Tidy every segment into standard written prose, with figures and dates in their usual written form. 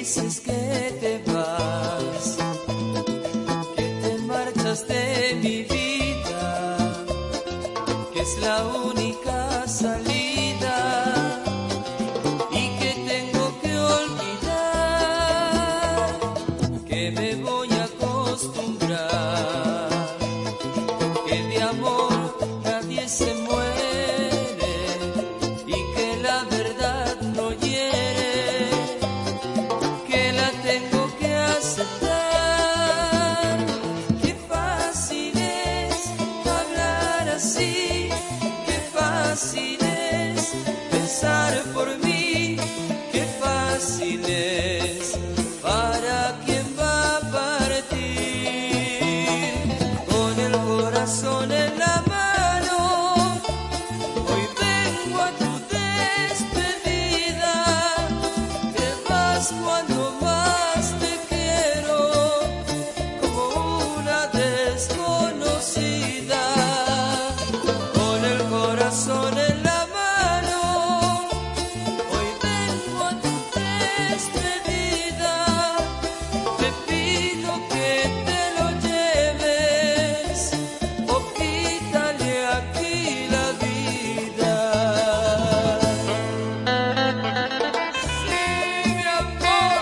dices que te vas, que te marchas de mi vida, que es la única salida y que tengo que olvidar, que me voy a acostumbrar, que de amor nadie se muere y que la verdad no hiere, que la tengo que aceptar. Qué fácil es hablar así, qué fácil es pensar por mí, qué fácil es para quien va a partir con el corazón en la mano. Hoy vengo a tu despedida, te vas cuando más te quiero, como una desconocida, con el corazón en la mano. Hoy vengo a tu despedida, te pido que te lo lleves o quítale aquí la vida. Sí, mi amor.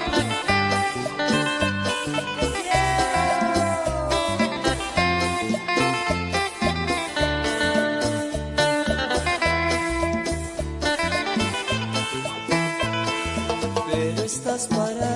Pero estás para